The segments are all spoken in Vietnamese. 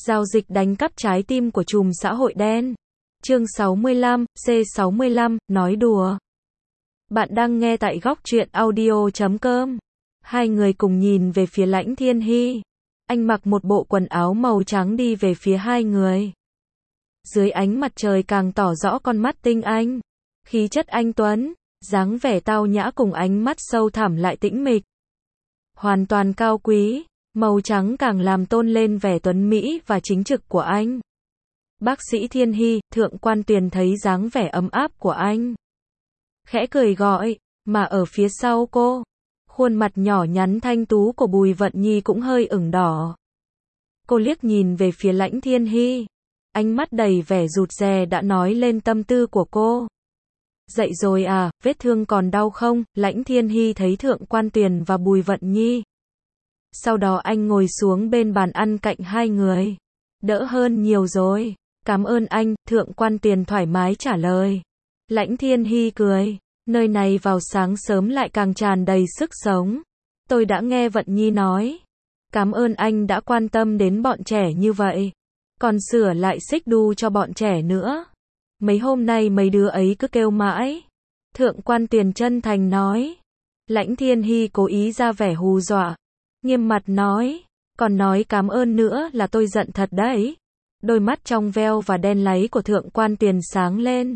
Giao dịch đánh cắp trái tim của trùm xã hội đen. Chương 65, C65, nói đùa. Bạn đang nghe tại góc truyện audio.com. Hai người cùng nhìn về phía Lãnh Thiên Hy. Anh mặc một bộ quần áo màu trắng đi về phía hai người. Dưới ánh mặt trời càng tỏ rõ con mắt tinh anh. Khí chất anh tuấn, dáng vẻ tao nhã cùng ánh mắt sâu thẳm lại tĩnh mịch. Hoàn toàn cao quý, màu trắng càng làm tôn lên vẻ tuấn mỹ và chính trực của anh. Bác sĩ Thiên Hy, Thượng quan Tuyền thấy dáng vẻ ấm áp của anh. Khẽ cười gọi, mà ở phía sau cô, khuôn mặt nhỏ nhắn thanh tú của Bùi Vận Nhi cũng hơi ửng đỏ. Cô liếc nhìn về phía Lãnh Thiên Hy. Ánh mắt đầy vẻ rụt rè đã nói lên tâm tư của cô. Dậy rồi à, vết thương còn đau không? Lãnh Thiên Hy thấy Thượng quan Tuyền và Bùi Vận Nhi. Sau đó anh ngồi xuống bên bàn ăn cạnh hai người. Đỡ hơn nhiều rồi. Cảm ơn anh, Thượng quan Tuyền thoải mái trả lời. Lãnh Thiên Hy cười. Nơi này vào sáng sớm lại càng tràn đầy sức sống. Tôi đã nghe Vận Nhi nói. Cảm ơn anh đã quan tâm đến bọn trẻ như vậy. Còn sửa lại xích đu cho bọn trẻ nữa. Mấy hôm nay mấy đứa ấy cứ kêu mãi. Thượng quan Tuyền chân thành nói. Lãnh Thiên Hy cố ý ra vẻ hù dọa. Nghiêm mặt nói. Còn nói cảm ơn nữa là tôi giận thật đấy. Đôi mắt trong veo và đen láy của Thượng quan Tuyền sáng lên.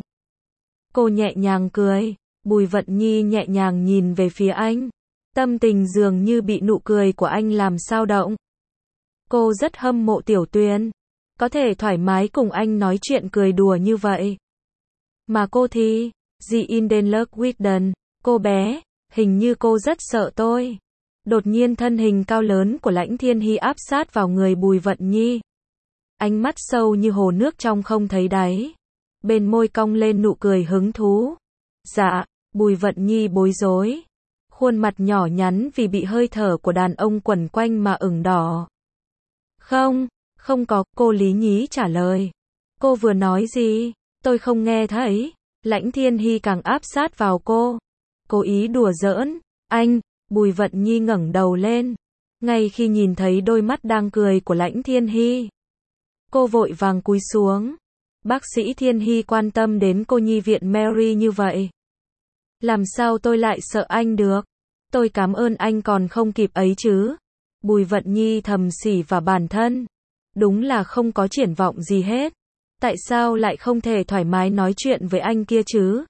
Cô nhẹ nhàng cười. Bùi Vận Nhi nhẹ nhàng nhìn về phía anh. Tâm tình dường như bị nụ cười của anh làm sao động. Cô rất hâm mộ Tiểu Tuyền. Có thể thoải mái cùng anh nói chuyện cười đùa như vậy. Mà cô thì, The Indenlock Widen, cô bé, hình như cô rất sợ tôi. Đột nhiên thân hình cao lớn của Lãnh Thiên Hy áp sát vào người Bùi Vận Nhi. Ánh mắt sâu như hồ nước trong không thấy đáy. Bên môi cong lên nụ cười hứng thú. Dạ, Bùi Vận Nhi bối rối. Khuôn mặt nhỏ nhắn vì bị hơi thở của đàn ông quẩn quanh mà ửng đỏ. Không có, cô Lý Nhí trả lời. Cô vừa nói gì? Tôi không nghe thấy. Lãnh Thiên Hy càng áp sát vào cô. Cố ý đùa giỡn. Anh, Bùi Vận Nhi ngẩng đầu lên. Ngay khi nhìn thấy đôi mắt đang cười của Lãnh Thiên Hy. Cô vội vàng cúi xuống. Bác sĩ Thiên Hy quan tâm đến cô nhi viện Mary như vậy. Làm sao tôi lại sợ anh được? Tôi cảm ơn anh còn không kịp ấy chứ. Bùi Vận Nhi thầm xỉ vào bản thân. Đúng là không có triển vọng gì hết. Tại sao lại không thể thoải mái nói chuyện với anh kia chứ?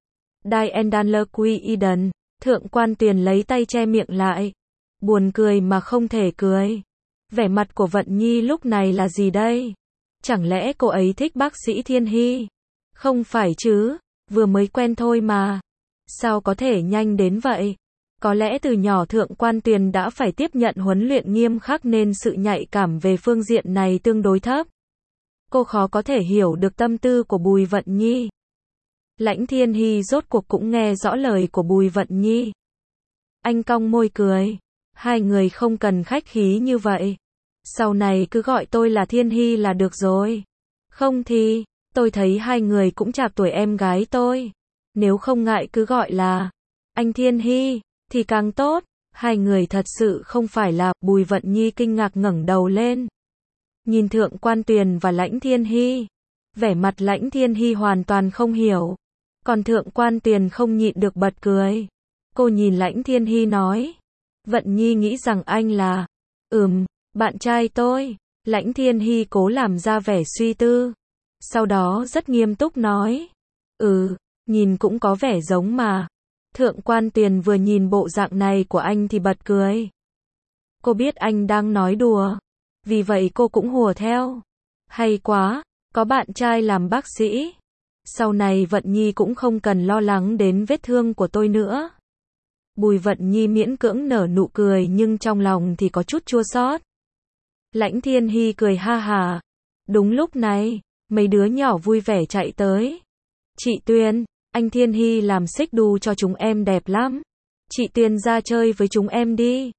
Diane Eden, Thượng quan Tuyền lấy tay che miệng lại. Buồn cười mà không thể cười. Vẻ mặt của Vận Nhi lúc này là gì đây? Chẳng lẽ cô ấy thích bác sĩ Thiên Hy? Không phải chứ, vừa mới quen thôi mà. Sao có thể nhanh đến vậy? Có lẽ từ nhỏ Thượng quan Tuyền đã phải tiếp nhận huấn luyện nghiêm khắc nên sự nhạy cảm về phương diện này tương đối thấp. Cô khó có thể hiểu được tâm tư của Bùi Vận Nhi. Lãnh Thiên Hy rốt cuộc cũng nghe rõ lời của Bùi Vận Nhi. Anh cong môi cười. Hai người không cần khách khí như vậy. Sau này cứ gọi tôi là Thiên Hy là được rồi. Không thì, tôi thấy hai người cũng chạc tuổi em gái tôi. Nếu không ngại cứ gọi là anh Thiên Hy thì càng tốt. Hai người thật sự không phải là. Bùi Vận Nhi kinh ngạc ngẩng đầu lên. Nhìn Thượng quan Tuyền và Lãnh Thiên Hy. Vẻ mặt Lãnh Thiên Hy hoàn toàn không hiểu. Còn Thượng quan Tuyền không nhịn được bật cười. Cô nhìn Lãnh Thiên Hy nói. Vận Nhi nghĩ rằng anh là bạn trai tôi. Lãnh Thiên Hy cố làm ra vẻ suy tư. Sau đó rất nghiêm túc nói. Nhìn cũng có vẻ giống mà. Thượng quan Tuyền vừa nhìn bộ dạng này của anh thì bật cười. Cô biết anh đang nói đùa. Vì vậy cô cũng hùa theo. Hay quá, có bạn trai làm bác sĩ. Sau này Vận Nhi cũng không cần lo lắng đến vết thương của tôi nữa. Bùi Vận Nhi miễn cưỡng nở nụ cười nhưng trong lòng thì có chút chua xót. Lãnh Thiên Hy cười ha hà. Đúng lúc này, mấy đứa nhỏ vui vẻ chạy tới. Chị Tuyền, anh Thiên Hy làm xích đu cho chúng em đẹp lắm. Chị Tuyền ra chơi với chúng em đi.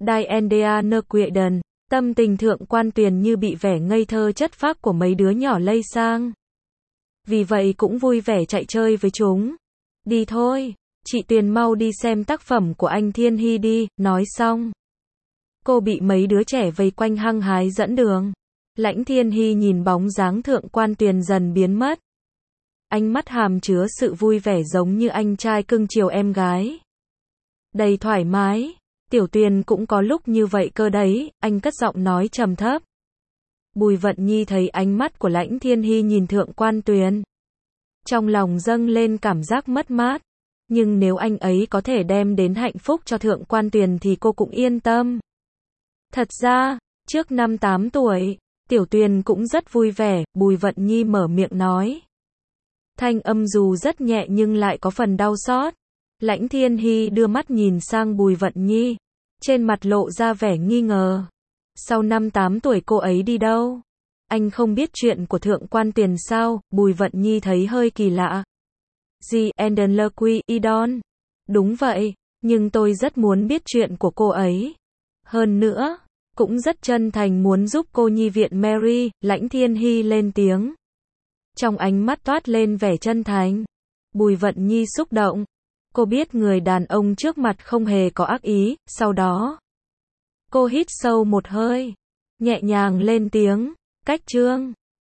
Diane Queden, tâm tình Thượng quan Tuyền như bị vẻ ngây thơ chất phác của mấy đứa nhỏ lây sang. Vì vậy cũng vui vẻ chạy chơi với chúng. Đi thôi, chị Tuyền mau đi xem tác phẩm của anh Thiên Hy đi. Nói xong, cô bị mấy đứa trẻ vây quanh hăng hái dẫn đường. Lãnh Thiên Hy nhìn bóng dáng Thượng Quan Tuyền dần biến mất. Ánh mắt hàm chứa sự vui vẻ giống như anh trai cưng chiều em gái. Đầy thoải mái. Tiểu Tuyền cũng có lúc như vậy cơ đấy, anh cất giọng nói trầm thấp. Bùi Vận Nhi thấy ánh mắt của Lãnh Thiên Hy nhìn Thượng Quan Tuyền. Trong lòng dâng lên cảm giác mất mát. Nhưng nếu anh ấy có thể đem đến hạnh phúc cho Thượng Quan Tuyền thì cô cũng yên tâm. Thật ra, trước năm 8 tuổi, Tiểu Tuyền cũng rất vui vẻ, Bùi Vận Nhi mở miệng nói. Thanh âm dù rất nhẹ nhưng lại có phần đau xót. Lãnh Thiên Hy đưa mắt nhìn sang Bùi Vận Nhi. Trên mặt lộ ra vẻ nghi ngờ. Sau năm 8 tuổi cô ấy đi đâu? Anh không biết chuyện của Thượng Quan Tuyền sao? Bùi Vận Nhi thấy hơi kỳ lạ. Gì, Enderlequi, Idon? Đúng vậy, nhưng tôi rất muốn biết chuyện của cô ấy. Hơn nữa, cũng rất chân thành muốn giúp cô nhi viện Mary, Lãnh Thiên Hy lên tiếng. Trong ánh mắt toát lên vẻ chân thành. Bùi Vận Nhi xúc động. Cô biết người đàn ông trước mặt không hề có ác ý, sau đó. Cô hít sâu một hơi. Nhẹ nhàng lên tiếng. Cách Trương.